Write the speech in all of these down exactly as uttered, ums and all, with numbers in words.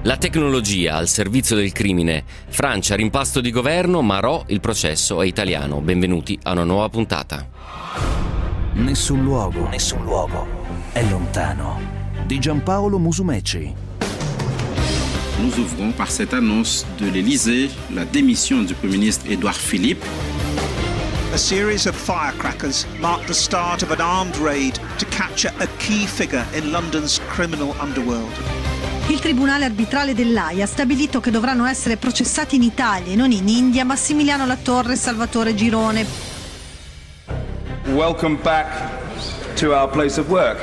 La tecnologia al servizio del crimine. Francia, rimpasto di governo, Marò, il processo è italiano. Benvenuti a una nuova puntata. Nessun luogo, nessun luogo è lontano. Di Giampaolo Musumeci. Nous ouvrons par cette annonce de l'Élysée la démission du Premier ministre Édouard Philippe. A series of firecrackers marked the start of an armed raid to capture a key figure in London's criminal underworld. Il Tribunale arbitrale dell'Aia ha stabilito che dovranno essere processati in Italia e non in India Massimiliano Latorre e Salvatore Girone. Welcome back to our place of work.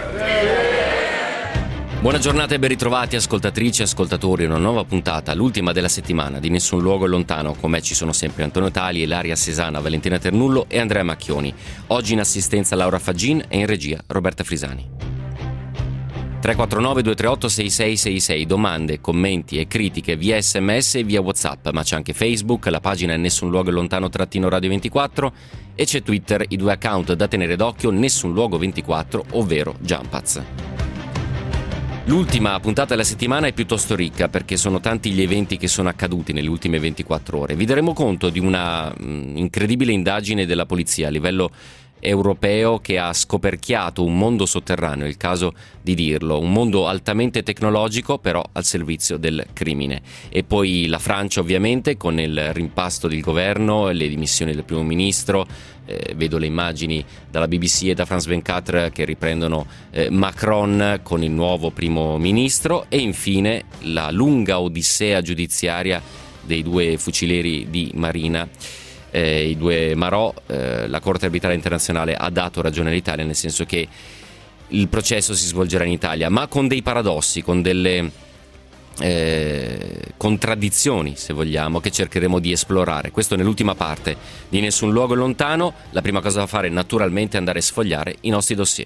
Buona giornata e ben ritrovati ascoltatrici e ascoltatori, una nuova puntata, l'ultima della settimana di Nessun Luogo è Lontano. Con me ci sono sempre Antonio Tali, Ilaria Sesana, Valentina Ternullo e Andrea Macchioni. Oggi in assistenza Laura Faggin e in regia Roberta Frisani. tre quattro nove due tre otto sei sei sei sei, domande, commenti e critiche via sms e via WhatsApp, ma c'è anche Facebook, la pagina è Nessun Luogo è Lontano trattino Radio ventiquattro e c'è Twitter, i due account da tenere d'occhio, Nessun Luogo ventiquattro, ovvero Jumpaz. L'ultima puntata della settimana è piuttosto ricca perché sono tanti gli eventi che sono accaduti nelle ultime ventiquattro ore. Vi daremo conto di una mh, incredibile indagine della polizia a livello europeo che ha scoperchiato un mondo sotterraneo, è il caso di dirlo, un mondo altamente tecnologico però al servizio del crimine. E poi la Francia ovviamente con il rimpasto del governo e le dimissioni del primo ministro. Eh, vedo le immagini dalla B B C e da France ventiquattro che riprendono eh, Macron con il nuovo primo ministro e infine la lunga odissea giudiziaria dei due fucilieri di Marina. Eh, i due Marò, eh, la Corte Arbitrale Internazionale ha dato ragione all'Italia, nel senso che il processo si svolgerà in Italia, ma con dei paradossi, con delle eh, contraddizioni, se vogliamo, che cercheremo di esplorare. Questo nell'ultima parte di Nessun Luogo è Lontano. La prima cosa da fare naturalmente è andare a sfogliare i nostri dossier.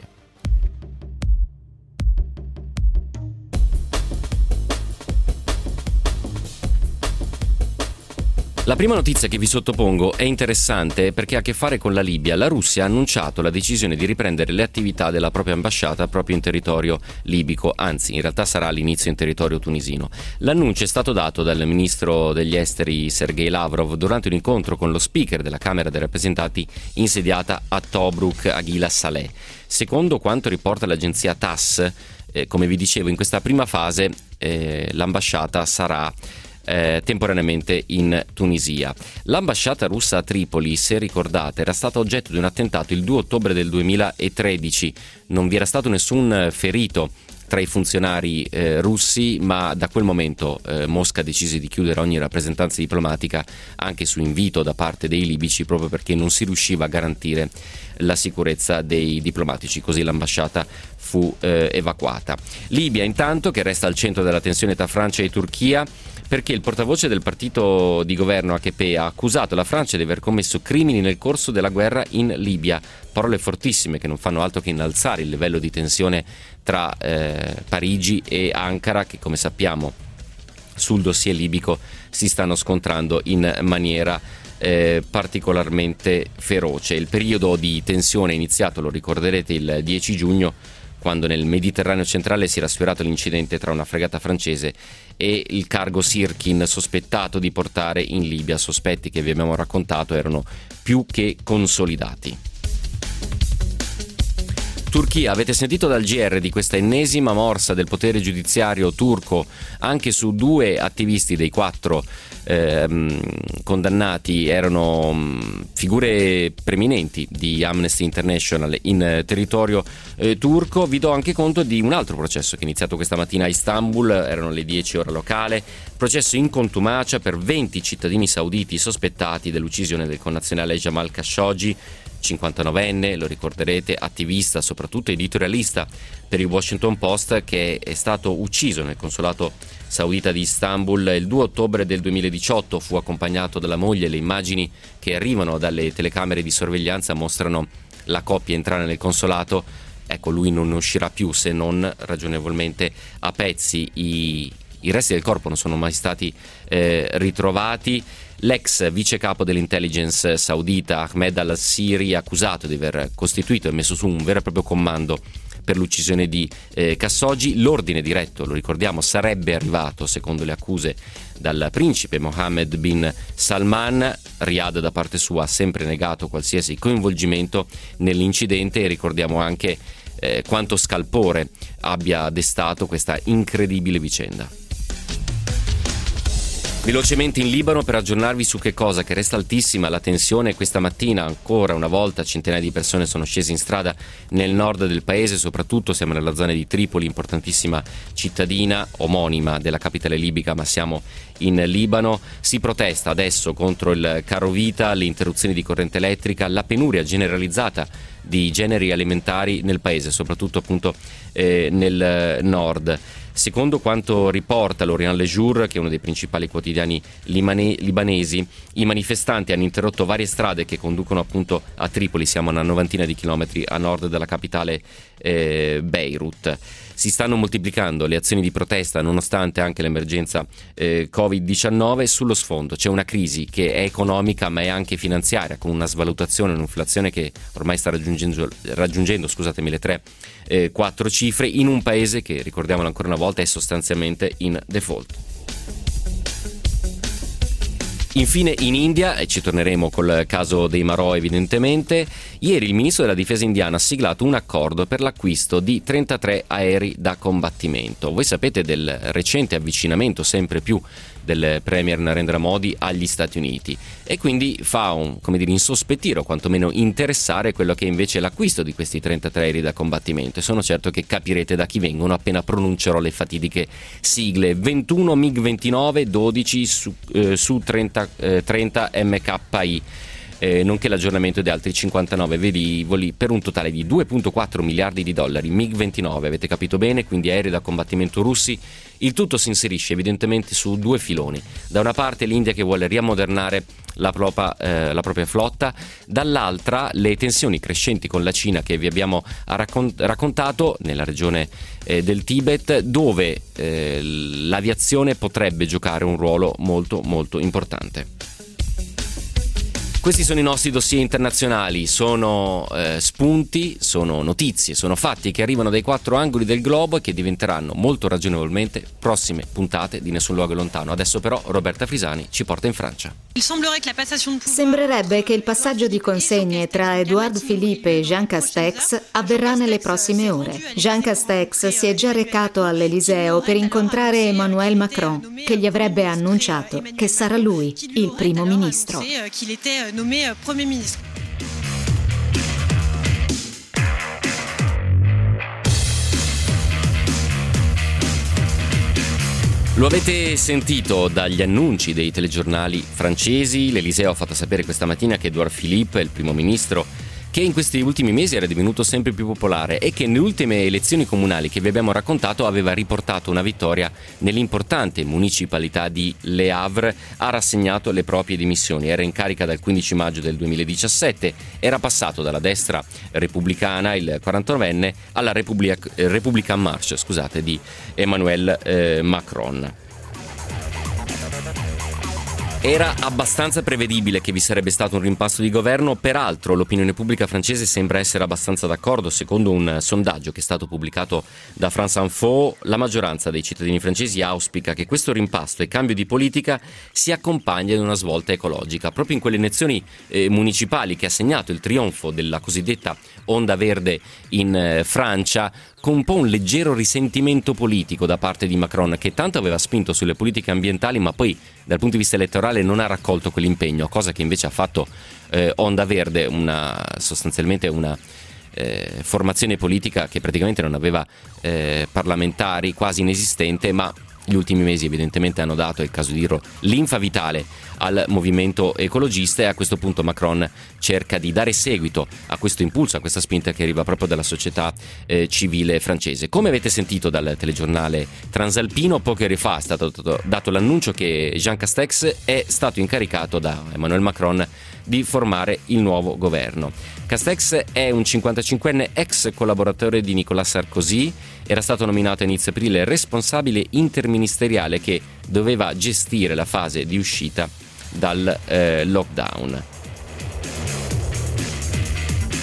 La prima notizia che vi sottopongo è interessante perché ha a che fare con la Libia. La Russia ha annunciato la decisione di riprendere le attività della propria ambasciata proprio in territorio libico, anzi in realtà sarà all'inizio in territorio tunisino. L'annuncio è stato dato dal ministro degli esteri Sergei Lavrov durante un incontro con lo speaker della Camera dei rappresentanti insediata a Tobruk, Aghila Saleh. Secondo quanto riporta l'agenzia T A S S, eh, come vi dicevo, in questa prima fase eh, l'ambasciata sarà Eh, temporaneamente in Tunisia. L'ambasciata russa a Tripoli, se ricordate, era stata oggetto di un attentato il due ottobre del duemilatredici. Non vi era stato nessun ferito tra i funzionari eh, russi, ma da quel momento eh, Mosca decise di chiudere ogni rappresentanza diplomatica anche su invito da parte dei libici, proprio perché non si riusciva a garantire la sicurezza dei diplomatici, così l'ambasciata fu eh, evacuata. Libia intanto, che resta al centro della tensione tra Francia e Turchia, perché il portavoce del partito di governo A K P ha accusato la Francia di aver commesso crimini nel corso della guerra in Libia. Parole fortissime che non fanno altro che innalzare il livello di tensione tra eh, Parigi e Ankara, che come sappiamo sul dossier libico si stanno scontrando in maniera eh, particolarmente feroce. Il periodo di tensione è iniziato, lo ricorderete, il dieci giugno, quando nel Mediterraneo centrale si era sfiorato l'incidente tra una fregata francese e il cargo Sirkin sospettato di portare in Libia. Sospetti che vi abbiamo raccontato erano più che consolidati. Turchia, avete sentito dal G R di questa ennesima morsa del potere giudiziario turco anche su due attivisti dei quattro ehm, condannati, erano mh, figure preminenti di Amnesty International in eh, territorio eh, turco. Vi do anche conto di un altro processo che è iniziato questa mattina a Istanbul, erano le dieci ora locale, processo in contumacia per venti cittadini sauditi sospettati dell'uccisione del connazionale Jamal Khashoggi, cinquantanovenne, lo ricorderete, attivista, soprattutto editorialista per il Washington Post, che è stato ucciso nel consolato saudita di Istanbul il due ottobre del duemiladiciotto. Fu accompagnato dalla moglie. Le immagini che arrivano dalle telecamere di sorveglianza mostrano la coppia entrare nel consolato. Ecco, lui non uscirà più se non ragionevolmente a pezzi. I, i resti del corpo non sono mai stati eh, ritrovati. L'ex vice capo dell'intelligence saudita Ahmed al-Siri, accusato di aver costituito e messo su un vero e proprio comando per l'uccisione di eh, Khashoggi. L'ordine diretto, lo ricordiamo, sarebbe arrivato, secondo le accuse, dal principe Mohammed bin Salman. Riyadh da parte sua ha sempre negato qualsiasi coinvolgimento nell'incidente e ricordiamo anche eh, quanto scalpore abbia destato questa incredibile vicenda. Velocemente in Libano per aggiornarvi su che cosa, che resta altissima la tensione. Questa mattina ancora una volta centinaia di persone sono scese in strada nel nord del paese, soprattutto siamo nella zona di Tripoli, importantissima cittadina omonima della capitale libica, ma siamo in Libano. Si protesta adesso contro il caro vita, le interruzioni di corrente elettrica, la penuria generalizzata di generi alimentari nel paese, soprattutto appunto eh, nel nord. Secondo quanto riporta l'Orient Le Jour, che è uno dei principali quotidiani limane- libanesi, i manifestanti hanno interrotto varie strade che conducono appunto a Tripoli, siamo a una novantina di chilometri a nord della capitale eh, Beirut. Si stanno moltiplicando le azioni di protesta nonostante anche l'emergenza eh, covid diciannove. Sullo sfondo c'è una crisi che è economica ma è anche finanziaria, con una svalutazione, un'inflazione che ormai sta raggiungendo, raggiungendo scusatemi, le tre eh, quattro cifre, in un paese che, ricordiamolo ancora una volta, è sostanzialmente in default. Infine in India, e ci torneremo col caso dei Marò evidentemente, ieri il ministro della difesa indiano ha siglato un accordo per l'acquisto di trentatré aerei da combattimento. Voi sapete del recente avvicinamento sempre più del premier Narendra Modi agli Stati Uniti e quindi fa un, come dire, insospettire o quantomeno interessare quello che è invece l'acquisto di questi trentatré aerei da combattimento, e sono certo che capirete da chi vengono appena pronuncerò le fatidiche sigle: ventuno MiG ventinove, dodici su, eh, su trenta, eh, trenta M K I. Eh, nonché l'aggiornamento di altri cinquantanove velivoli per un totale di due virgola quattro miliardi di dollari. MiG ventinove, avete capito bene, quindi aerei da combattimento russi. Il tutto si inserisce evidentemente su due filoni: da una parte l'India che vuole riammodernare la propria, eh, la propria flotta, dall'altra le tensioni crescenti con la Cina che vi abbiamo raccont- raccontato nella regione eh, del Tibet, dove eh, l'aviazione potrebbe giocare un ruolo molto molto importante. Questi sono i nostri dossier internazionali, sono eh, spunti, sono notizie, sono fatti che arrivano dai quattro angoli del globo e che diventeranno molto ragionevolmente prossime puntate di Nessun Luogo Lontano. Adesso però Roberta Frisani ci porta in Francia. Sembrerebbe che il passaggio di consegne tra Édouard Philippe e Jean Castex avverrà nelle prossime ore. Jean Castex si è già recato all'Eliseo per incontrare Emmanuel Macron, che gli avrebbe annunciato che sarà lui il primo ministro. nommé Premier ministre. Lo avete sentito dagli annunci dei telegiornali francesi. L'Eliseo ha fatto sapere questa mattina che Édouard Philippe, il primo ministro, che in questi ultimi mesi era divenuto sempre più popolare e che nelle ultime elezioni comunali che vi abbiamo raccontato aveva riportato una vittoria nell'importante municipalità di Le Havre, ha rassegnato le proprie dimissioni. Era in carica dal quindici maggio del duemiladiciassette, era passato dalla destra repubblicana, il quarantanovenne, alla Republic- Republican March, scusate, di Emmanuel eh, Macron. Era abbastanza prevedibile che vi sarebbe stato un rimpasto di governo, peraltro l'opinione pubblica francese sembra essere abbastanza d'accordo. Secondo un sondaggio che è stato pubblicato da France Info, la maggioranza dei cittadini francesi auspica che questo rimpasto e cambio di politica si accompagni ad una svolta ecologica. Proprio in quelle elezioni eh, municipali che ha segnato il trionfo della cosiddetta onda verde in eh, Francia, con un po' un leggero risentimento politico da parte di Macron, che tanto aveva spinto sulle politiche ambientali ma poi dal punto di vista elettorale non ha raccolto quell'impegno, cosa che invece ha fatto eh, Onda Verde, una, sostanzialmente una eh, formazione politica che praticamente non aveva eh, parlamentari, quasi inesistente, ma gli ultimi mesi evidentemente hanno dato, è il caso di dirlo, linfa vitale al movimento ecologista, e a questo punto Macron cerca di dare seguito a questo impulso, a questa spinta che arriva proprio dalla società eh, civile francese. Come avete sentito dal telegiornale Transalpino, poche ore fa è stato dato l'annuncio che Jean Castex è stato incaricato da Emmanuel Macron di formare il nuovo governo. Castex è un cinquantacinquenne ex collaboratore di Nicolas Sarkozy, era stato nominato a inizio aprile responsabile interministeriale che doveva gestire la fase di uscita dal eh, lockdown.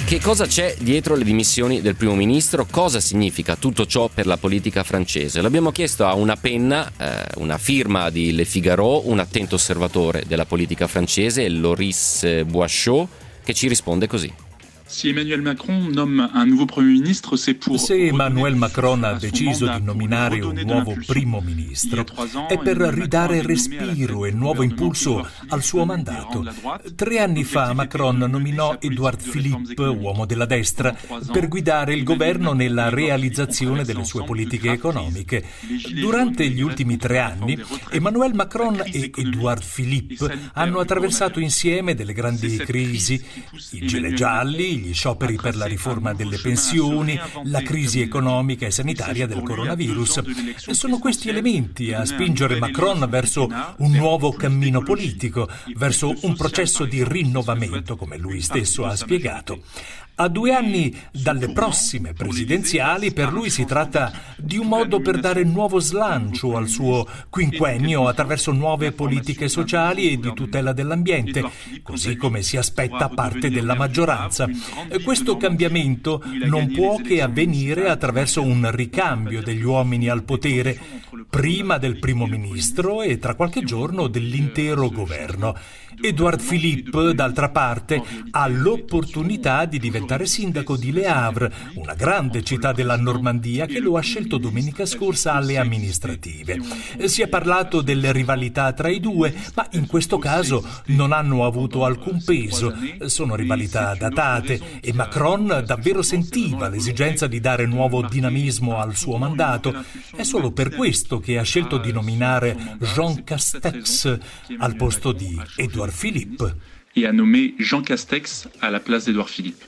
Che cosa c'è dietro le dimissioni del primo ministro? Cosa significa tutto ciò per la politica francese? L'abbiamo chiesto a una penna, eh, una firma di Le Figaro, un attento osservatore della politica francese, Loris Boischaud, che ci risponde così. Se Emmanuel Macron nomme un nuovo Premier ministre, c'est pour Se Emmanuel Macron ha deciso di nominare un nuovo primo ministro, è per ridare respiro e nuovo impulso al suo mandato. Tre anni fa Macron nominò Édouard Philippe, uomo della destra, per guidare il governo nella realizzazione delle sue politiche economiche. Durante gli ultimi tre anni, Emmanuel Macron e Édouard Philippe hanno attraversato insieme delle grandi crisi, i gilet gialli, gli scioperi per la riforma delle pensioni, la crisi economica e sanitaria del coronavirus. Sono questi elementi a spingere Macron verso un nuovo cammino politico, verso un processo di rinnovamento, come lui stesso ha spiegato. A due anni dalle prossime presidenziali, per lui si tratta di un modo per dare nuovo slancio al suo quinquennio attraverso nuove politiche sociali e di tutela dell'ambiente, così come si aspetta parte della maggioranza. Questo cambiamento non può che avvenire attraverso un ricambio degli uomini al potere, prima del primo ministro e tra qualche giorno dell'intero governo. Édouard Philippe, d'altra parte, ha l'opportunità di diventare sindaco di Le Havre, una grande città della Normandia che lo ha scelto domenica scorsa alle amministrative. Si è parlato delle rivalità tra i due, ma in questo caso non hanno avuto alcun peso. Sono rivalità datate e Macron davvero sentiva l'esigenza di dare nuovo dinamismo al suo mandato. È solo per questo che ha scelto di nominare Jean Castex al posto di Édouard Philippe. E ha nommé Jean Castex alla place d'Édouard Philippe.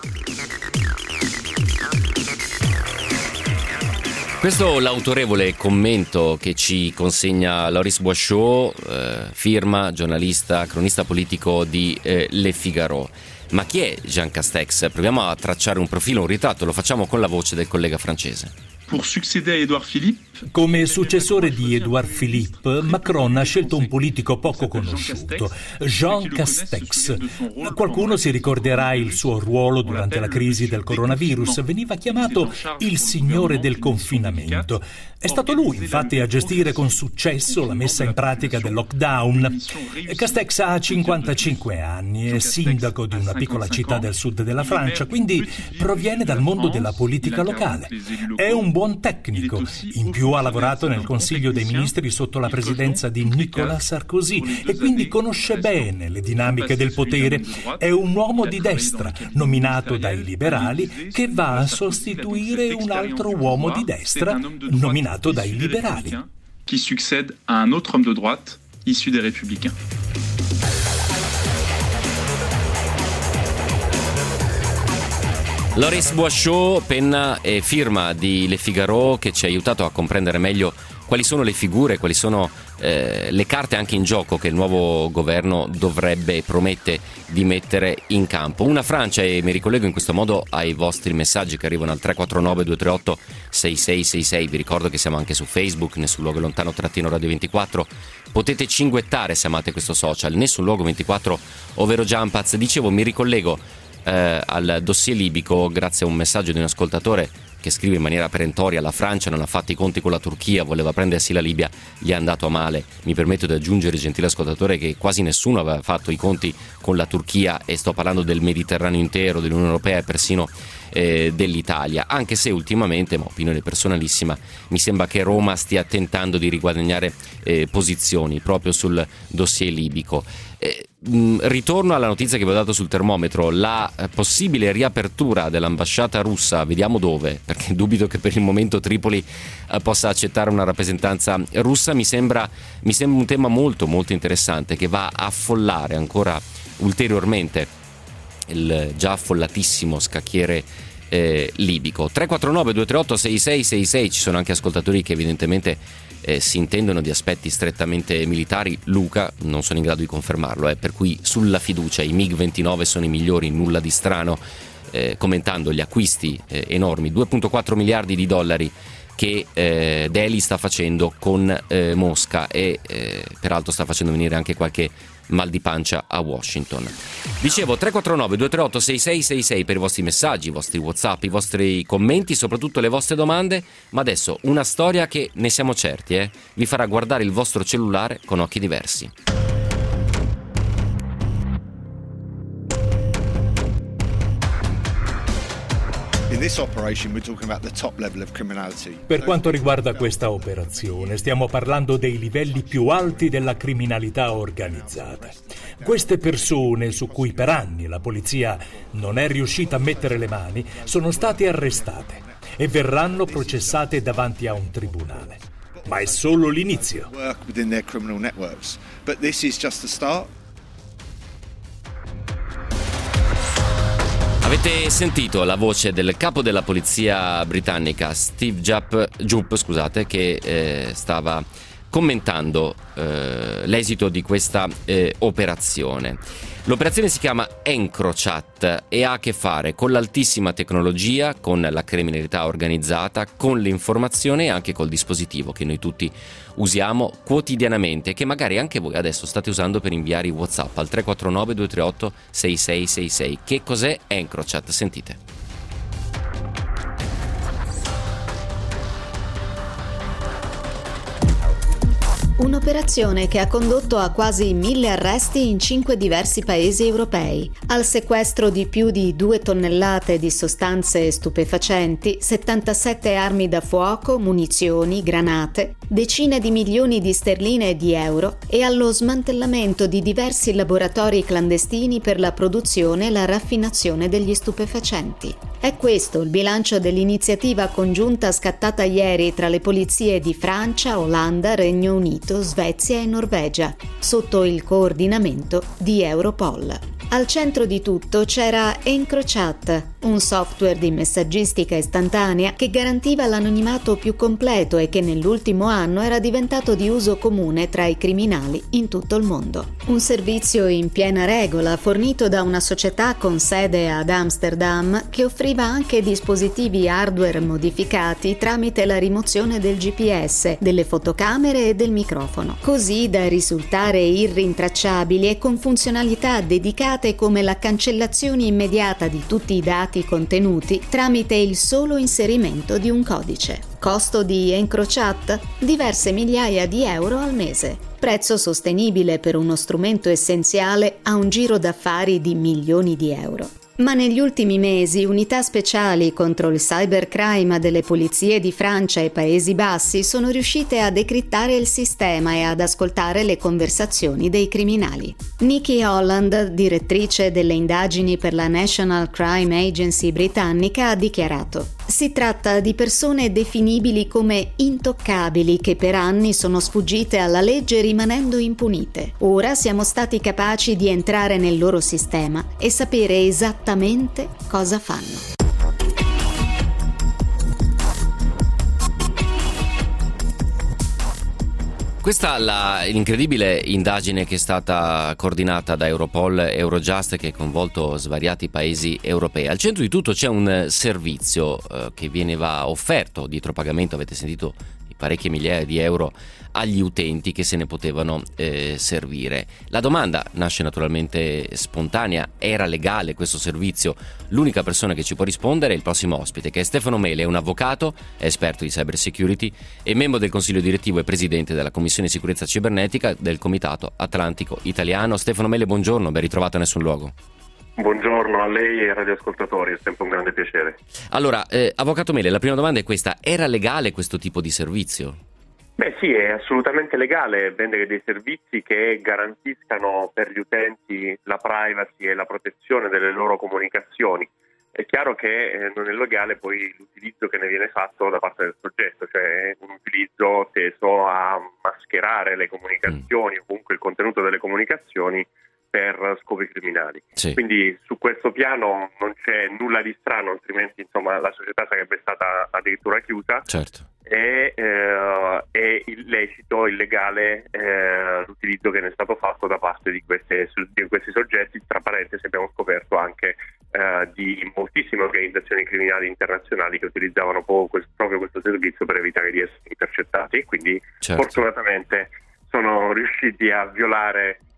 Questo l'autorevole commento che ci consegna Loris Boischaud, eh, firma, giornalista, cronista politico di eh, Le Figaro. Ma chi è Jean Castex? Proviamo a tracciare un profilo, un ritratto, lo facciamo con la voce del collega francese. Pour succéder à Édouard Philippe, come successore di Édouard Philippe, Macron ha scelto un politico poco conosciuto, Jean Castex. Qualcuno si ricorderà il suo ruolo durante la crisi del coronavirus. Veniva chiamato il signore del confinamento. È stato lui, infatti, a gestire con successo la messa in pratica del lockdown. Castex ha cinquantacinque anni, è sindaco di una piccola città del sud della Francia, quindi proviene dal mondo della politica locale. È un buon tecnico, in più ha lavorato nel Consiglio dei Ministri sotto la presidenza di Nicolas Sarkozy e quindi conosce bene le dinamiche del potere. È un uomo di destra, nominato dai liberali, che va a sostituire un altro uomo di destra, nominato dai liberali. Qui succède à un autre homme de droite issu des Républicains. Loris Boischaud, penna e firma di Le Figaro, che ci ha aiutato a comprendere meglio quali sono le figure, quali sono eh, le carte anche in gioco che il nuovo governo dovrebbe e promette di mettere in campo. Una Francia, e mi ricollego in questo modo ai vostri messaggi che arrivano al tre quattro nove due tre otto sei sei sei sei. Vi ricordo che siamo anche su Facebook, Nessun Luogo Lontano trattino Radio ventiquattro. Potete cinguettare se amate questo social, Nessun Luogo ventiquattro, ovvero Jumpaz. Dicevo, mi ricollego Eh, al dossier libico grazie a un messaggio di un ascoltatore che scrive in maniera perentoria: la Francia non ha fatto i conti con la Turchia, voleva prendersi la Libia, gli è andato a male. Mi permetto di aggiungere, gentile ascoltatore, che quasi nessuno aveva fatto i conti con la Turchia, e sto parlando del Mediterraneo intero, dell'Unione Europea e persino eh, dell'Italia, anche se ultimamente, ma opinione personalissima, mi sembra che Roma stia tentando di riguadagnare eh, posizioni proprio sul dossier libico. Eh, Ritorno alla notizia che vi ho dato sul termometro, la possibile riapertura dell'ambasciata russa, vediamo dove, perché dubito che per il momento Tripoli eh, possa accettare una rappresentanza russa. Mi sembra, mi sembra un tema molto molto interessante che va a affollare ancora ulteriormente il già affollatissimo scacchiere eh, libico. tre quattro nove due tre otto sei sei sei sei. Ci sono anche ascoltatori che evidentemente Eh, si intendono di aspetti strettamente militari. Luca, non sono in grado di confermarlo, eh, per cui sulla fiducia i MiG ventinove sono i migliori, nulla di strano, eh, commentando gli acquisti eh, enormi, due virgola quattro miliardi di dollari che eh, Delhi sta facendo con eh, Mosca, e eh, peraltro sta facendo venire anche qualche mal di pancia a Washington. Dicevo tre quattro nove due tre otto sei sei sei sei per i vostri messaggi, i vostri WhatsApp, i vostri commenti, soprattutto le vostre domande, ma adesso una storia che, ne siamo certi, eh, vi farà guardare il vostro cellulare con occhi diversi. Per quanto riguarda questa operazione, stiamo parlando dei livelli più alti della criminalità organizzata. Queste persone, su cui per anni la polizia non è riuscita a mettere le mani, sono state arrestate e verranno processate davanti a un tribunale. Ma è solo l'inizio. Avete sentito la voce del capo della polizia britannica, Steve Jupp, Jupp, scusate, che eh, stava commentando eh, l'esito di questa eh, operazione. L'operazione si chiama EncroChat e ha a che fare con l'altissima tecnologia, con la criminalità organizzata, con l'informazione e anche col dispositivo che noi tutti usiamo quotidianamente e che magari anche voi adesso state usando per inviare i WhatsApp al tre quattro nove due tre otto sei sei sei sei. Che cos'è EncroChat? Sentite. Un'operazione che ha condotto a quasi mille arresti in cinque diversi paesi europei, al sequestro di più di due tonnellate di sostanze stupefacenti, settantasette armi da fuoco, munizioni, granate, decine di milioni di sterline e di euro e allo smantellamento di diversi laboratori clandestini per la produzione e la raffinazione degli stupefacenti. È questo il bilancio dell'iniziativa congiunta scattata ieri tra le polizie di Francia, Olanda, Regno Unito, Svezia e Norvegia, sotto il coordinamento di Europol. Al centro di tutto c'era EncroChat, un software di messaggistica istantanea che garantiva l'anonimato più completo e che nell'ultimo anno era diventato di uso comune tra i criminali in tutto il mondo. Un servizio in piena regola fornito da una società con sede ad Amsterdam che offriva anche dispositivi hardware modificati tramite la rimozione del G P S, delle fotocamere e del microfono, così da risultare irrintracciabili e con funzionalità dedicate come la cancellazione immediata di tutti i dati contenuti tramite il solo inserimento di un codice. Costo di EncroChat? Diverse migliaia di euro al mese. Prezzo sostenibile per uno strumento essenziale a un giro d'affari di milioni di euro. Ma negli ultimi mesi unità speciali contro il cybercrime delle polizie di Francia e Paesi Bassi sono riuscite a decrittare il sistema e ad ascoltare le conversazioni dei criminali. Nikki Holland, direttrice delle indagini per la National Crime Agency britannica, ha dichiarato: si tratta di persone definibili come intoccabili che per anni sono sfuggite alla legge rimanendo impunite. Ora siamo stati capaci di entrare nel loro sistema e sapere esattamente cosa fanno. Questa è la, l'incredibile indagine che è stata coordinata da Europol e Eurojust, che ha coinvolto svariati paesi europei. Al centro di tutto c'è un servizio eh, che viene va offerto dietro pagamento, avete sentito, di parecchie migliaia di euro agli utenti che se ne potevano eh, servire. La domanda nasce naturalmente spontanea: era legale questo servizio? L'unica persona che ci può rispondere è il prossimo ospite, che è Stefano Mele, è un avvocato, è esperto di cyber security e membro del consiglio direttivo e presidente della commissione sicurezza cibernetica del Comitato Atlantico Italiano. Stefano Mele, buongiorno, ben ritrovato a Nessun Luogo. Buongiorno a lei e ai radioascoltatori, è sempre un grande piacere. Allora, eh, avvocato Mele, la prima domanda è questa: era legale questo tipo di servizio? Beh sì, è assolutamente legale vendere dei servizi che garantiscano per gli utenti la privacy e la protezione delle loro comunicazioni. È chiaro che eh, non è legale poi l'utilizzo che ne viene fatto da parte del soggetto, cioè un utilizzo teso a mascherare le comunicazioni mm. o comunque il contenuto delle comunicazioni per scopi criminali. Sì. Quindi su questo piano non c'è nulla di strano, altrimenti insomma la società sarebbe stata addirittura chiusa. Certo. E eh, è illecito, illegale eh, l'utilizzo che ne è stato fatto da parte di, queste, di questi soggetti. Tra parentesi abbiamo scoperto anche eh, di moltissime organizzazioni criminali internazionali che utilizzavano proprio, proprio questo servizio per evitare di essere intercettati, quindi certo. fortunatamente sono riusciti a violare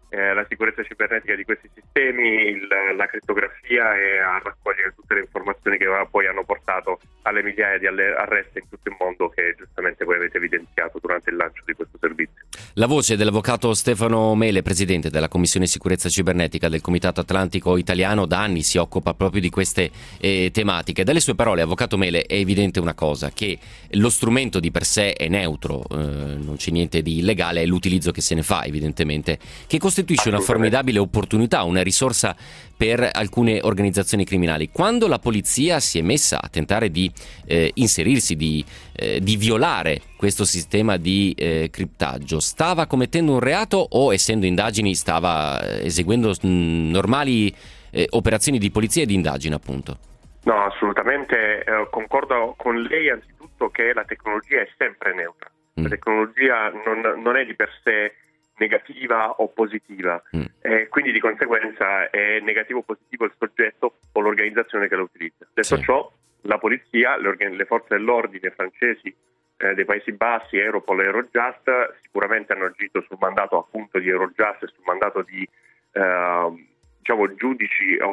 eh, la sicurezza cibernetica di questi sistemi, il, la crittografia e a raccogliere tutte le informazioni che poi hanno portato alle migliaia di arresti in tutto il mondo che giustamente voi avete evidenziato durante il lancio di questo servizio. La voce dell'avvocato Stefano Mele, presidente della Commissione Sicurezza Cibernetica del Comitato Atlantico Italiano, da anni si occupa proprio di queste eh, tematiche. Dalle sue parole, avvocato Mele, è evidente una cosa, che lo strumento di per sé è neutro, eh, non c'è niente di illegale, è l'utilizzo che se ne fa evidentemente, che costituisce una formidabile opportunità, una risorsa per alcune organizzazioni criminali. Quando la polizia si è messa a tentare di eh, inserirsi, di, eh, di violare questo sistema di eh, criptaggio, stava commettendo un reato o, essendo indagini, stava eseguendo mh, normali eh, operazioni di polizia e di indagine, appunto? No, assolutamente, eh, concordo con lei anzitutto che la tecnologia è sempre neutra. Mm. La tecnologia non, non è di per sé negativa o positiva, mm. eh, quindi di conseguenza è negativo o positivo il soggetto o l'organizzazione che lo utilizza. Detto sì. ciò, la polizia, le, organ- le forze dell'ordine francesi eh, dei Paesi Bassi, Europol e Eurojust sicuramente hanno agito sul mandato appunto di Eurojust e sul mandato di eh, diciamo giudici o,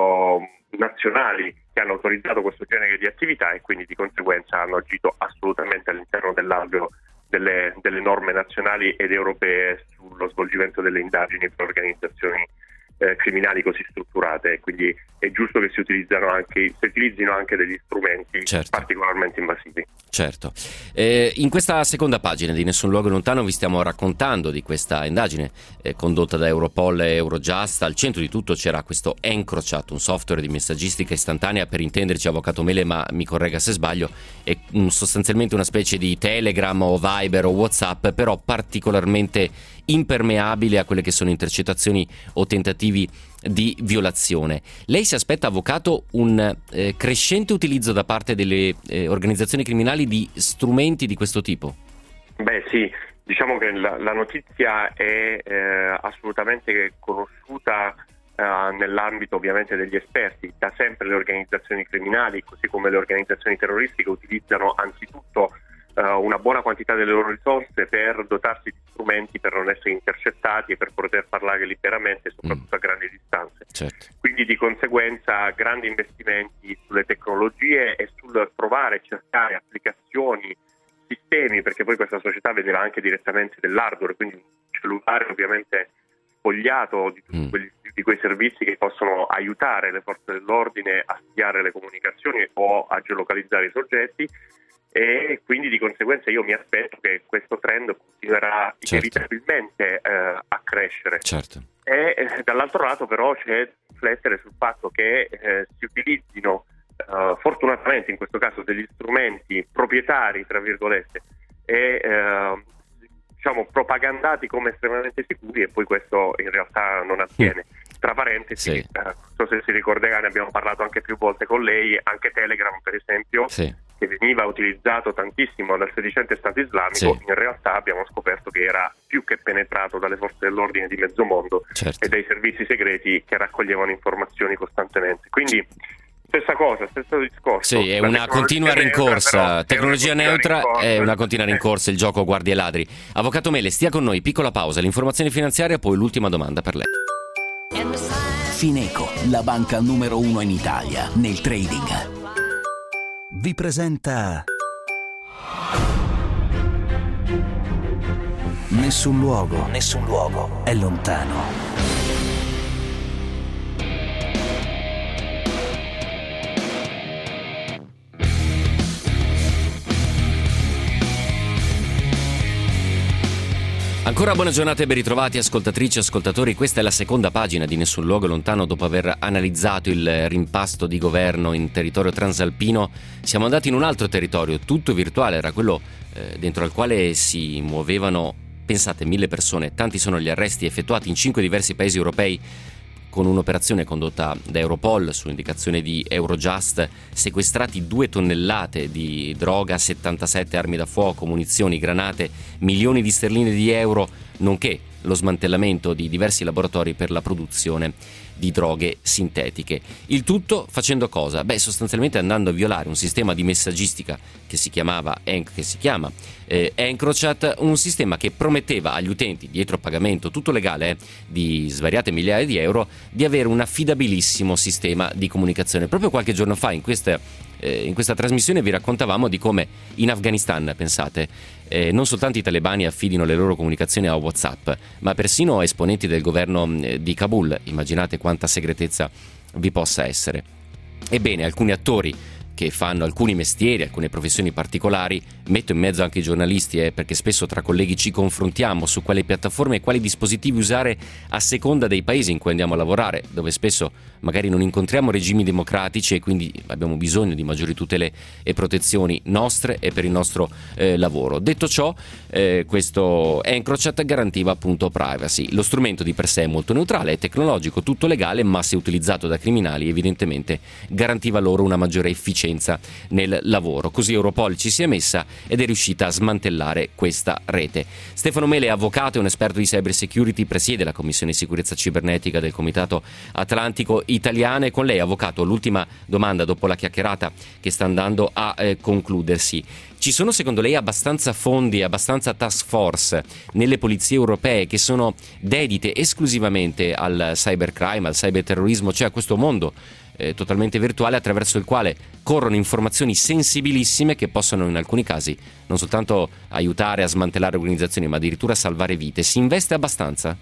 o nazionali che hanno autorizzato questo genere di attività e quindi di conseguenza hanno agito assolutamente all'interno dell'alveo Delle, delle norme nazionali ed europee sullo svolgimento delle indagini per organizzazioni eh, criminali così strutturate, quindi è giusto che si utilizzano anche, si utilizzino anche degli strumenti certo. particolarmente invasivi. Certo. Eh, in questa seconda pagina di Nessun Luogo Lontano vi stiamo raccontando di questa indagine eh, condotta da Europol e Eurojust. Al centro di tutto c'era questo EncroChat, un software di messaggistica istantanea, per intenderci, avvocato Mele, ma mi corregga se sbaglio, è um, sostanzialmente una specie di Telegram o Viber o WhatsApp, però particolarmente impermeabile a quelle che sono intercettazioni o tentativi di violazione. Lei si aspetta, avvocato, un eh, crescente utilizzo da parte delle eh, organizzazioni criminali di strumenti di questo tipo? Beh sì, diciamo che la, la notizia è eh, assolutamente conosciuta eh, nell'ambito ovviamente degli esperti. Da sempre le organizzazioni criminali, così come le organizzazioni terroristiche, utilizzano anzitutto Uh, una buona quantità delle loro risorse per dotarsi di strumenti per non essere intercettati e per poter parlare liberamente, soprattutto mm. a grandi distanze. Certo. Quindi di conseguenza grandi investimenti sulle tecnologie e sul provare, cercare applicazioni, sistemi, perché poi questa società vedeva anche direttamente dell'hardware, quindi un cellulare ovviamente spogliato di tutti mm. quelli, di quei servizi che possono aiutare le forze dell'ordine a studiare le comunicazioni o a geolocalizzare i soggetti. E quindi di conseguenza io mi aspetto che questo trend continuerà certo. inevitabilmente eh, a crescere. Certo. E eh, dall'altro lato però c'è da riflettere sul fatto che eh, si utilizzino eh, fortunatamente in questo caso degli strumenti proprietari, tra virgolette, e eh, diciamo propagandati come estremamente sicuri, e poi questo in realtà non avviene. Mm. Tra parentesi, sì. eh, non so se si ricorderà, ne abbiamo parlato anche più volte con lei, anche Telegram per esempio, sì. che veniva utilizzato tantissimo dal sedicente Stato islamico, sì. in realtà abbiamo scoperto che era più che penetrato dalle forze dell'ordine di mezzo mondo certo. e dai servizi segreti che raccoglievano informazioni costantemente. Quindi stessa cosa, stesso discorso. Sì, è una continua rincorsa. Tecnologia neutra è una continua rincorsa, il gioco guardie e ladri. Avvocato Mele, stia con noi, piccola pausa, l'informazione finanziaria, poi l'ultima domanda per lei. Fineco, la banca numero uno in Italia nel trading, vi presenta Nessun luogo, nessun luogo è lontano. Ancora buona giornata e ben ritrovati ascoltatrici e ascoltatori. Questa è la seconda pagina di Nessun Luogo Lontano. Dopo aver analizzato il rimpasto di governo in territorio transalpino, siamo andati in un altro territorio, tutto virtuale. Era quello eh, dentro al quale si muovevano, pensate, mille persone. Tanti sono gli arresti effettuati in cinque diversi paesi europei con un'operazione condotta da Europol su indicazione di Eurojust. Sequestrati due tonnellate di droga, settantasette armi da fuoco, munizioni, granate, milioni di sterline di euro, nonché lo smantellamento di diversi laboratori per la produzione di droghe sintetiche. Il tutto facendo cosa? Beh, sostanzialmente andando a violare un sistema di messaggistica che si chiamava che si chiama eh, EncroChat, un sistema che prometteva agli utenti, dietro pagamento tutto legale eh, di svariate migliaia di euro, di avere un affidabilissimo sistema di comunicazione. Proprio qualche giorno fa in questa in questa trasmissione vi raccontavamo di come in Afghanistan, pensate, eh, non soltanto i talebani affidino le loro comunicazioni a WhatsApp, ma persino esponenti del governo di Kabul. Immaginate quanta segretezza vi possa essere. Ebbene, alcuni attori che fanno alcuni mestieri, alcune professioni particolari, metto in mezzo anche i giornalisti, eh, perché spesso tra colleghi ci confrontiamo su quali piattaforme e quali dispositivi usare a seconda dei paesi in cui andiamo a lavorare, dove spesso magari non incontriamo regimi democratici e quindi abbiamo bisogno di maggiori tutele e protezioni nostre e per il nostro eh, lavoro. Detto ciò, eh, questo EncroChat garantiva appunto privacy. Lo strumento di per sé è molto neutrale, è tecnologico, tutto legale, ma se utilizzato da criminali evidentemente garantiva loro una maggiore efficienza nel lavoro. Così Europol ci si è messa ed è riuscita a smantellare questa rete. Stefano Mele è avvocato e un esperto di cyber security, presiede la Commissione Sicurezza Cibernetica del Comitato Atlantico Italiano, e con lei, avvocato, l'ultima domanda dopo la chiacchierata che sta andando a eh, concludersi. Ci sono secondo lei abbastanza fondi, abbastanza task force nelle polizie europee che sono dedite esclusivamente al cybercrime, al cyberterrorismo, cioè a questo mondo Eh, totalmente virtuale attraverso il quale corrono informazioni sensibilissime che possono in alcuni casi non soltanto aiutare a smantellare organizzazioni, ma addirittura salvare vite? Si investe abbastanza?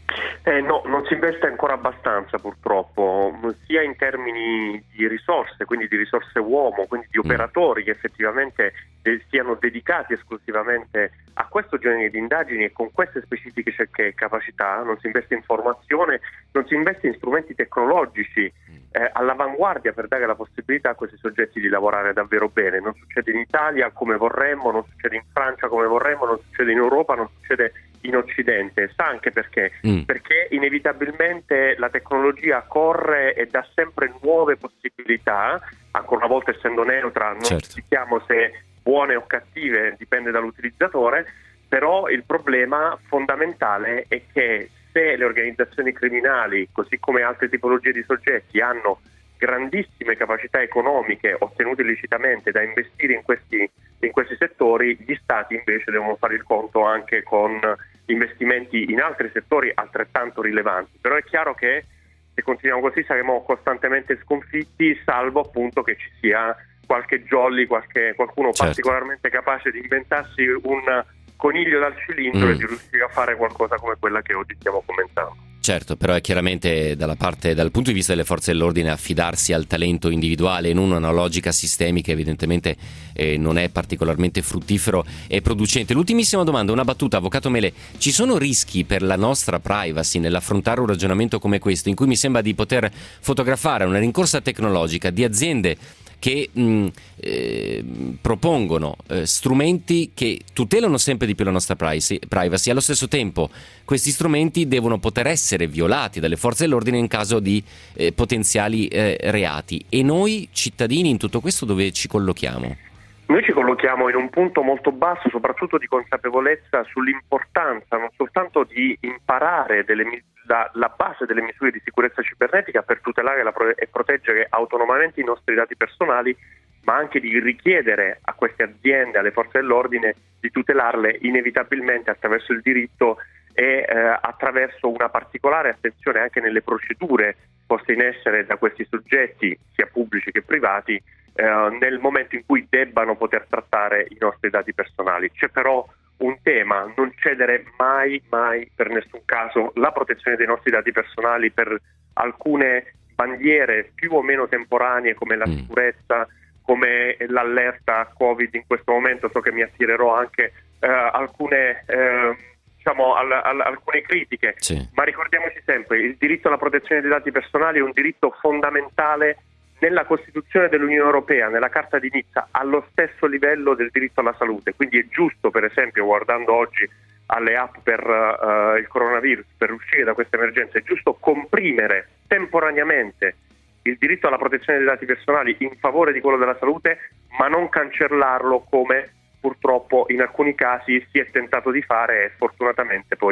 Eh, no, non si investe ancora abbastanza purtroppo, sia in termini di risorse, quindi di risorse uomo, quindi di operatori che effettivamente de- siano dedicati esclusivamente a questo genere di indagini e con queste specifiche capacità. Non si investe in formazione, non si investe in strumenti tecnologici eh, all'avanguardia per dare la possibilità a questi soggetti di lavorare davvero bene. Non succede in Italia come vorremmo, non succede in Francia come vorremmo, non succede in Europa, non succede in Occidente. Sa anche perché? Mm. Perché inevitabilmente la tecnologia corre e dà sempre nuove possibilità, ancora una volta essendo neutra, non certo. sappiamo se buone o cattive, dipende dall'utilizzatore, però il problema fondamentale è che se le organizzazioni criminali, così come altre tipologie di soggetti, hanno grandissime capacità economiche ottenute illecitamente da investire in questi, in questi settori, gli stati invece devono fare il conto anche con investimenti in altri settori altrettanto rilevanti. Però è chiaro che se continuiamo così saremo costantemente sconfitti, salvo appunto che ci sia qualche jolly, qualche, qualcuno certo. particolarmente capace di inventarsi un coniglio dal cilindro mm. e di riuscire a fare qualcosa come quella che oggi stiamo commentando. Certo, però è chiaramente dalla parte, dal punto di vista delle forze dell'ordine, affidarsi al talento individuale e non a una logica sistemica evidentemente eh, non è particolarmente fruttifero e producente. L'ultimissima domanda, una battuta, avvocato Mele: ci sono rischi per la nostra privacy nell'affrontare un ragionamento come questo, in cui mi sembra di poter fotografare una rincorsa tecnologica di aziende che mh, eh, propongono eh, strumenti che tutelano sempre di più la nostra privacy, privacy. Allo stesso tempo questi strumenti devono poter essere violati dalle forze dell'ordine in caso di eh, potenziali eh, reati. E noi cittadini in tutto questo dove ci collochiamo? Noi ci collochiamo in un punto molto basso, soprattutto di consapevolezza sull'importanza non soltanto di imparare delle, la, la base delle misure di sicurezza cibernetica per tutelare la, e proteggere autonomamente i nostri dati personali, ma anche di richiedere a queste aziende, alle forze dell'ordine, di tutelarle inevitabilmente attraverso il diritto e eh, attraverso una particolare attenzione anche nelle procedure poste in essere da questi soggetti, sia pubblici che privati, eh, nel momento in cui debbano poter trattare i nostri dati personali. C'è però un tema: non cedere mai, mai, per nessun caso, la protezione dei nostri dati personali per alcune bandiere più o meno temporanee come la sicurezza, come l'allerta Covid in questo momento. So che mi attirerò anche eh, alcune eh, diciamo al, al, alcune critiche, sì. Ma ricordiamoci sempre, il diritto alla protezione dei dati personali è un diritto fondamentale nella Costituzione dell'Unione Europea, nella Carta di Nizza, allo stesso livello del diritto alla salute. Quindi è giusto, per esempio, guardando oggi alle app per uh, il coronavirus, per uscire da questa emergenza, è giusto comprimere temporaneamente il diritto alla protezione dei dati personali in favore di quello della salute, ma non cancellarlo come purtroppo in alcuni casi si è tentato di fare e fortunatamente poi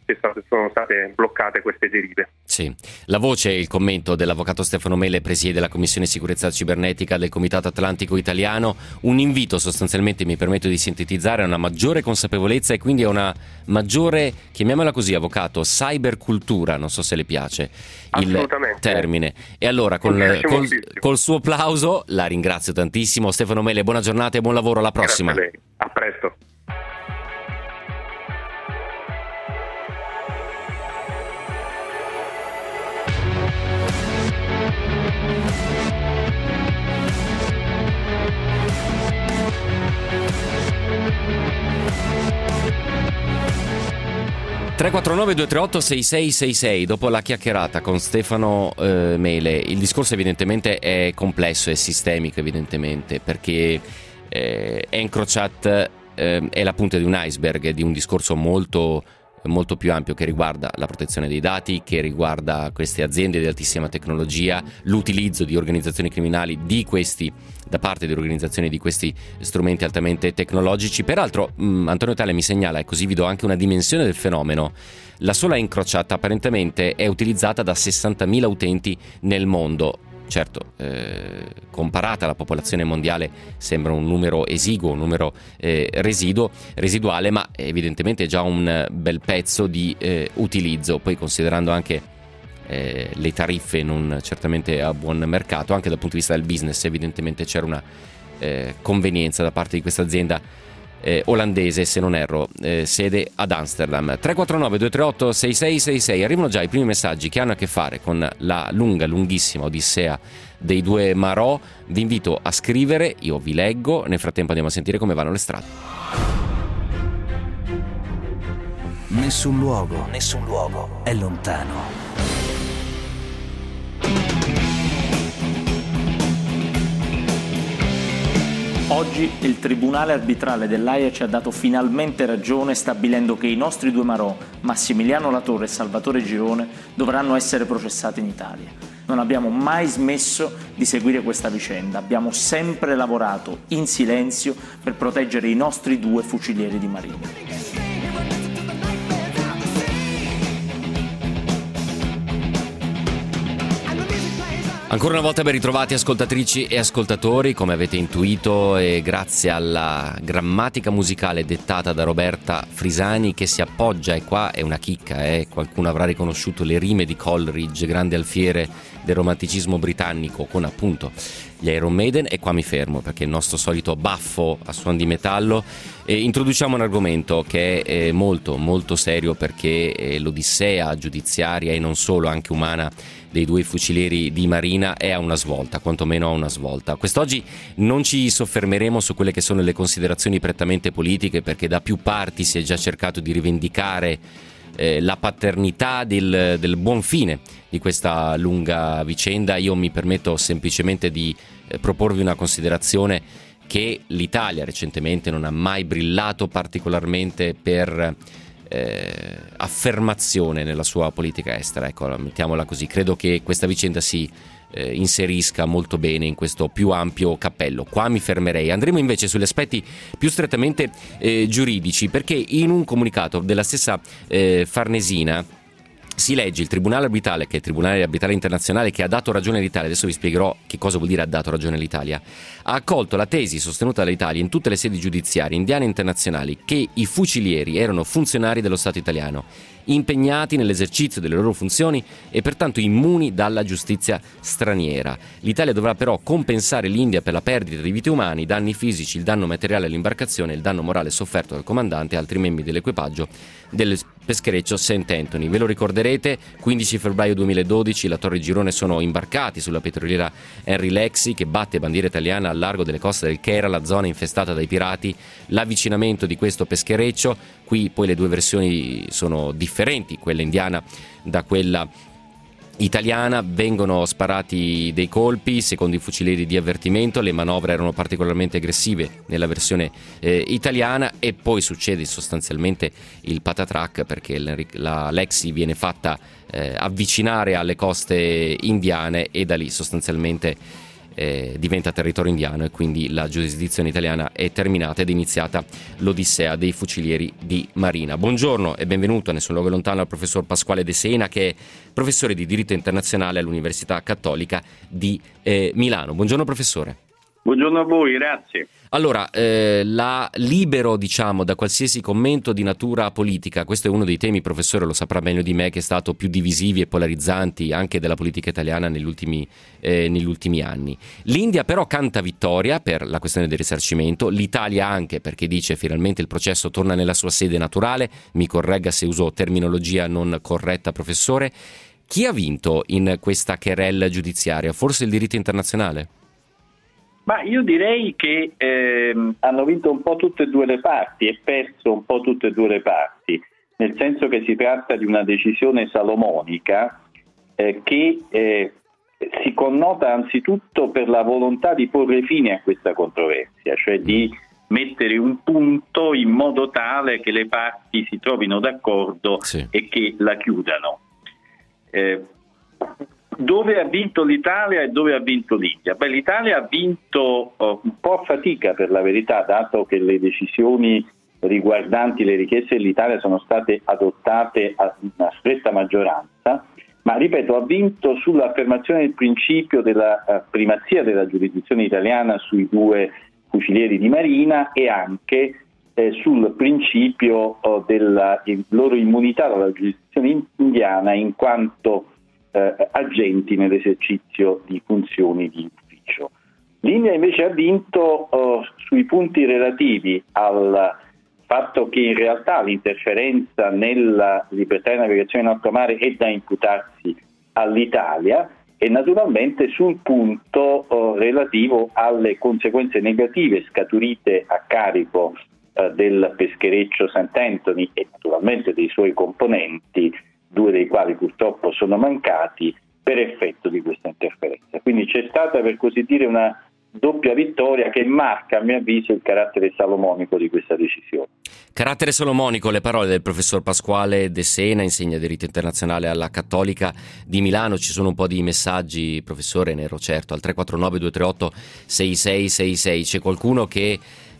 sono state bloccate queste derive. Sì, la voce e il commento dell'avvocato Stefano Mele, presiede la Commissione Sicurezza Cibernetica del Comitato Atlantico Italiano. Un invito sostanzialmente, mi permetto di sintetizzare, a una maggiore consapevolezza e quindi a una maggiore, chiamiamola così, avvocato, cybercultura, non so se le piace il termine. E allora con, col, col suo applauso la ringrazio tantissimo. Stefano Mele, buona giornata e buon lavoro, alla prossima. Grazie a lei. A presto. tre quattro nove due tre otto sei sei sei sei. Dopo la chiacchierata con Stefano eh, Mele, il discorso evidentemente è complesso, è sistemico evidentemente, perché eh, EncroChat eh, è la punta di un iceberg, di un discorso molto molto più ampio che riguarda la protezione dei dati, che riguarda queste aziende di altissima tecnologia, l'utilizzo di organizzazioni criminali di questi da parte di organizzazioni di questi strumenti altamente tecnologici. Peraltro mh, Antonio Tale mi segnala, e così vi do anche una dimensione del fenomeno, la sola EncroChat apparentemente è utilizzata da sessantamila utenti nel mondo. Certo, eh, comparata alla popolazione mondiale sembra un numero esiguo, un numero eh, residuo, residuale, ma evidentemente è già un bel pezzo di eh, utilizzo. Poi considerando anche eh, le tariffe non certamente a buon mercato, anche dal punto di vista del business evidentemente c'era una eh, convenienza da parte di questa azienda Eh, olandese, se non erro, eh, sede ad Amsterdam. Tre quattro nove due tre otto sei sei sei sei. Arrivano già i primi messaggi che hanno a che fare con la lunga, lunghissima odissea dei due Marò. Vi invito a scrivere, io vi leggo, nel frattempo andiamo a sentire come vanno le strade. Nessun luogo, nessun luogo è lontano. Oggi il Tribunale Arbitrale dell'Aia ci ha dato finalmente ragione, stabilendo che i nostri due Marò, Massimiliano Latorre e Salvatore Girone, dovranno essere processati in Italia. Non abbiamo mai smesso di seguire questa vicenda, abbiamo sempre lavorato in silenzio per proteggere i nostri due fucilieri di Marina. Ancora una volta ben ritrovati ascoltatrici e ascoltatori, come avete intuito, e grazie alla grammatica musicale dettata da Roberta Frisani, che si appoggia, e qua è una chicca, eh? Qualcuno avrà riconosciuto le rime di Coleridge, grande alfiere del romanticismo britannico, con appunto gli Iron Maiden. E qua mi fermo perché il nostro solito baffo a suon di metallo, e introduciamo un argomento che è molto molto serio, perché l'odissea giudiziaria e non solo, anche umana, dei due fucilieri di Marina è a una svolta, quantomeno a una svolta. Quest'oggi non ci soffermeremo su quelle che sono le considerazioni prettamente politiche, perché da più parti si è già cercato di rivendicare eh, la paternità del, del buon fine di questa lunga vicenda. Io mi permetto semplicemente di eh, proporvi una considerazione, che l'Italia recentemente non ha mai brillato particolarmente per Eh, affermazione nella sua politica estera, ecco, mettiamola così. Credo che questa vicenda si eh, inserisca molto bene in questo più ampio cappello. Qua mi fermerei. Andremo invece sugli aspetti più strettamente eh, giuridici, perché in un comunicato della stessa eh, Farnesina si legge: il Tribunale Arbitrale, che è il Tribunale Arbitrale Internazionale che ha dato ragione all'Italia, adesso vi spiegherò che cosa vuol dire ha dato ragione all'Italia, ha accolto la tesi sostenuta dall'Italia in tutte le sedi giudiziarie indiane e internazionali che i fucilieri erano funzionari dello Stato italiano, impegnati nell'esercizio delle loro funzioni e pertanto immuni dalla giustizia straniera. L'Italia dovrà però compensare l'India per la perdita di vite umane, i danni fisici, il danno materiale all'imbarcazione e il danno morale sofferto dal comandante e altri membri dell'equipaggio del peschereccio Saint Anthony. Ve lo ricorderete, quindici febbraio duemiladodici la Torre Girone sono imbarcati sulla petroliera Henry Lexi, che batte bandiera italiana al largo delle coste del Kerala, zona infestata dai pirati. L'avvicinamento di questo peschereccio, qui poi le due versioni sono differenti, quella indiana da quella italiana, vengono sparati dei colpi secondo i fucilieri di avvertimento, le manovre erano particolarmente aggressive nella versione eh, italiana, e poi succede sostanzialmente il patatrac, perché la Lexi viene fatta eh, avvicinare alle coste indiane, e da lì sostanzialmente eh, diventa territorio indiano e quindi la giurisdizione italiana è terminata ed è iniziata l'odissea dei fucilieri di Marina. Buongiorno e benvenuto a Nessun Luogo Lontano al professor Pasquale De Sena, che è professore di diritto internazionale all'Università Cattolica di eh, Milano. Buongiorno professore. Buongiorno a voi, grazie. Allora, eh, la libero, diciamo, da qualsiasi commento di natura politica, questo è uno dei temi, professore, lo saprà meglio di me, che è stato più divisivi e polarizzanti anche della politica italiana negli ultimi, eh, negli ultimi anni. L'India però canta vittoria per la questione del risarcimento, l'Italia anche perché dice finalmente il processo torna nella sua sede naturale, mi corregga se uso terminologia non corretta, professore. Chi ha vinto in questa querella giudiziaria? Forse il diritto internazionale? Ma io direi che ehm, hanno vinto un po' tutte e due le parti e perso un po' tutte e due le parti, nel senso che si tratta di una decisione salomonica eh, che eh, si connota anzitutto per la volontà di porre fine a questa controversia, cioè di mettere un punto in modo tale che le parti si trovino d'accordo sì. e che la chiudano. Eh, Dove ha vinto l'Italia e dove ha vinto l'India? Beh, l'Italia ha vinto uh, un po' a fatica, per la verità, dato che le decisioni riguardanti le richieste dell'Italia sono state adottate a una stretta maggioranza, ma ripeto, ha vinto sull'affermazione del principio della uh, primazia della giurisdizione italiana sui due fucilieri di Marina e anche eh, sul principio uh, della loro immunità dalla giurisdizione indiana in quanto Eh, agenti nell'esercizio di funzioni di ufficio. L'India invece ha vinto eh, sui punti relativi al fatto che in realtà l'interferenza nella libertà di navigazione in alto mare è da imputarsi all'Italia e naturalmente sul punto eh, relativo alle conseguenze negative scaturite a carico eh, del peschereccio Sant'Anthony e naturalmente dei suoi componenti, due dei quali purtroppo sono mancati per effetto di questa interferenza. Quindi c'è stata, per così dire, una doppia vittoria che marca, a mio avviso, il carattere salomonico di questa decisione. Carattere salomonico, le parole del professor Pasquale De Sena, insegna diritto internazionale alla Cattolica di Milano. Ci sono un po' di messaggi, professore, ne ero certo, al tre quattro nove due tre otto sei sei sei sei. C'è qualcuno che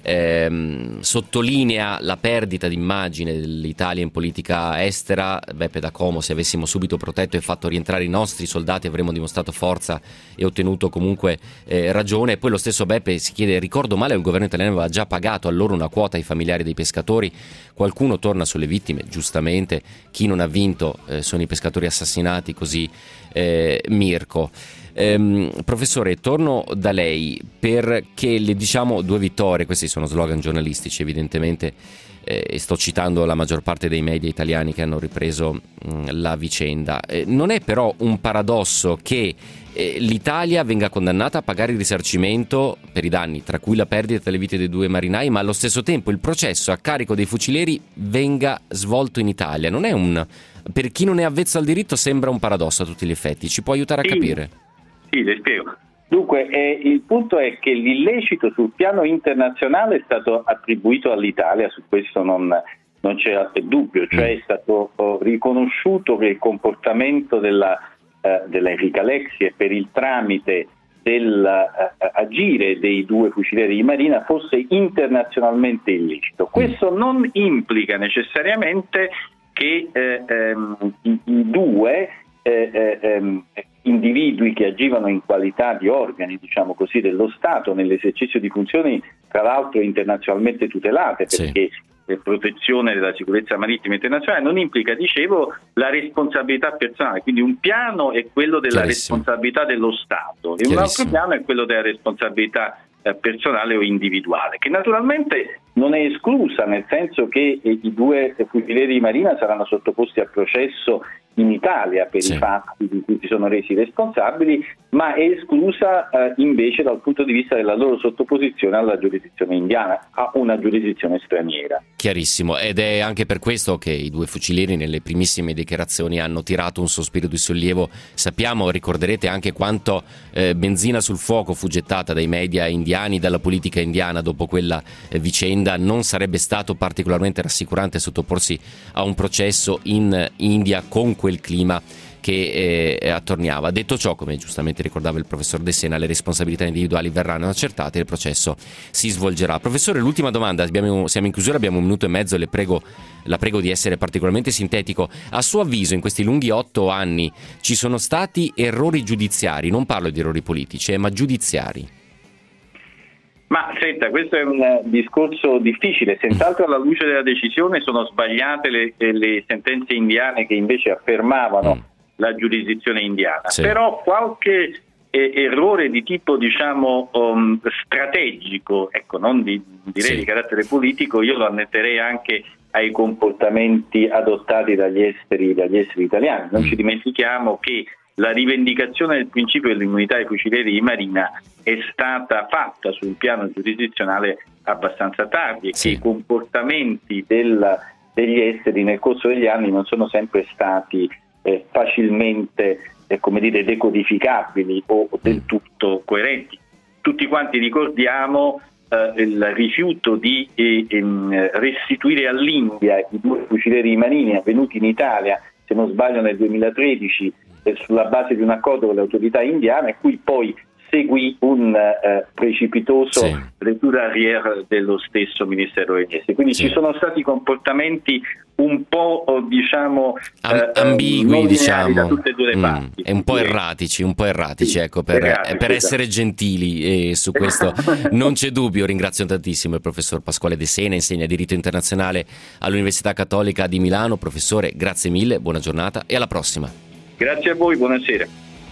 Ehm, sottolinea la perdita d'immagine dell'Italia in politica estera. Beppe da Como: se avessimo subito protetto e fatto rientrare i nostri soldati avremmo dimostrato forza e ottenuto comunque eh, ragione. E poi lo stesso Beppe si chiede: ricordo male, il governo italiano aveva già pagato a loro una quota ai familiari dei pescatori. Qualcuno torna sulle vittime, giustamente, chi non ha vinto eh, sono i pescatori assassinati, così eh, Mirko. Um, professore, torno da lei perché le diciamo due vittorie, questi sono slogan giornalistici evidentemente, eh, e sto citando la maggior parte dei media italiani che hanno ripreso mh, la vicenda. Eh, non è però un paradosso che eh, l'Italia venga condannata a pagare il risarcimento per i danni, tra cui la perdita delle vite dei due marinai, ma allo stesso tempo il processo a carico dei fucilieri venga svolto in Italia? Non è un, per chi non è avvezzo al diritto sembra un paradosso a tutti gli effetti, ci può aiutare a capire? Sì, le spiego. Dunque, eh, il punto è che l'illecito sul piano internazionale è stato attribuito all'Italia, su questo non, non c'è dubbio, cioè è stato oh, riconosciuto che il comportamento della, eh, della Enrica Lexie per il tramite dell'agire eh, dei due fucilieri di Marina fosse internazionalmente illecito. Questo non implica necessariamente che eh, ehm, i, i due eh, eh, ehm, individui che agivano in qualità di organi, diciamo così, dello Stato nell'esercizio di funzioni tra l'altro internazionalmente tutelate, perché sì. La protezione della sicurezza marittima internazionale non implica, dicevo, la responsabilità personale, quindi un piano è quello della responsabilità dello Stato e un altro piano è quello della responsabilità eh, personale o individuale, che naturalmente non è esclusa, nel senso che eh, i due fucilieri di Marina saranno sottoposti a processo in Italia per sì. i fatti di cui si sono resi responsabili, ma è esclusa eh, invece dal punto di vista della loro sottoposizione alla giurisdizione indiana, a una giurisdizione straniera. Chiarissimo, ed è anche per questo che i due fucilieri nelle primissime dichiarazioni hanno tirato un sospiro di sollievo. Sappiamo, ricorderete anche quanto eh, benzina sul fuoco fu gettata dai media indiani, dalla politica indiana dopo quella eh, vicenda. Non sarebbe stato particolarmente rassicurante sottoporsi a un processo in India con quel clima che eh, attorniava. Detto ciò, come giustamente ricordava il professor De Sena, le responsabilità individuali verranno accertate e il processo si svolgerà. Professore, l'ultima domanda, abbiamo, siamo in chiusura, abbiamo un minuto e mezzo, le prego, la prego di essere particolarmente sintetico. A suo avviso in questi lunghi otto anni ci sono stati errori giudiziari, non parlo di errori politici, eh, ma giudiziari? Ma senta, questo è un discorso difficile, senz'altro alla luce della decisione sono sbagliate le, le sentenze indiane che invece affermavano mm. la giurisdizione indiana, sì. Però qualche eh, errore di tipo diciamo um, strategico, ecco, non di, direi sì. di carattere politico, io lo annetterei anche ai comportamenti adottati dagli esteri, dagli esteri italiani. Non mm. ci dimentichiamo che la rivendicazione del principio dell'immunità ai fucilieri di Marina è stata fatta sul piano giurisdizionale abbastanza tardi e sì. che i comportamenti del, degli esteri nel corso degli anni non sono sempre stati eh, facilmente eh, come dire, decodificabili o del tutto coerenti. Tutti quanti ricordiamo eh, il rifiuto di eh, ehm, restituire all'India i due fucilieri marini avvenuti in Italia, se non sbaglio nel duemilatredici, sulla base di un accordo con le autorità indiane, a cui poi seguì un eh, precipitoso sì. retour arrière dello stesso Ministero degli Esteri. Quindi sì. ci sono stati comportamenti un po' diciamo Am- ambigui, diciamo, da tutte e due le parti. Mm, e un po' erratici, un po' erratici, sì. ecco, per, erratici, per essere gentili, e su questo non c'è dubbio. Ringrazio tantissimo il professor Pasquale De Sena, insegna diritto internazionale all'Università Cattolica di Milano. Professore, grazie mille, buona giornata e alla prossima. Grazie a voi, buonasera.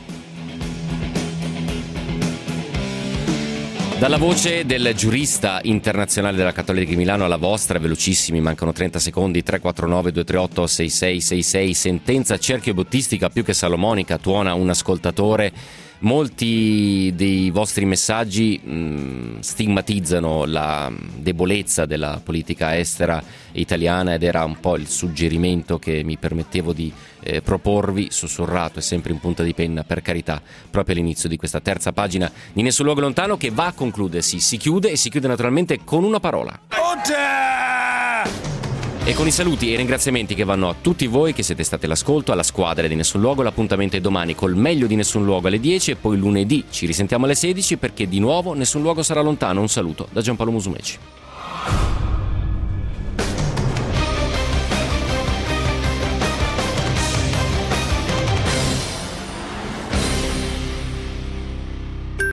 Dalla voce del giurista internazionale della Cattolica di Milano alla vostra, velocissimi, mancano trenta secondi, tre quattro nove due tre otto sei sei sei sei, sentenza cerchiobottistica più che salomonica, tuona un ascoltatore. Molti dei vostri messaggi mh, stigmatizzano la debolezza della politica estera italiana ed era un po' il suggerimento che mi permettevo di eh, proporvi, sussurrato e sempre in punta di penna, per carità, proprio all'inizio di questa terza pagina di Nessun Luogo Lontano, che va a concludersi, si chiude e si chiude naturalmente con una parola. E con i saluti e i ringraziamenti che vanno a tutti voi che siete stati all'ascolto, alla squadra di Nessun Luogo. L'appuntamento è domani col meglio di Nessun Luogo alle dieci e poi lunedì ci risentiamo alle sedici, perché di nuovo Nessun Luogo sarà lontano. Un saluto da Giampaolo Musumeci.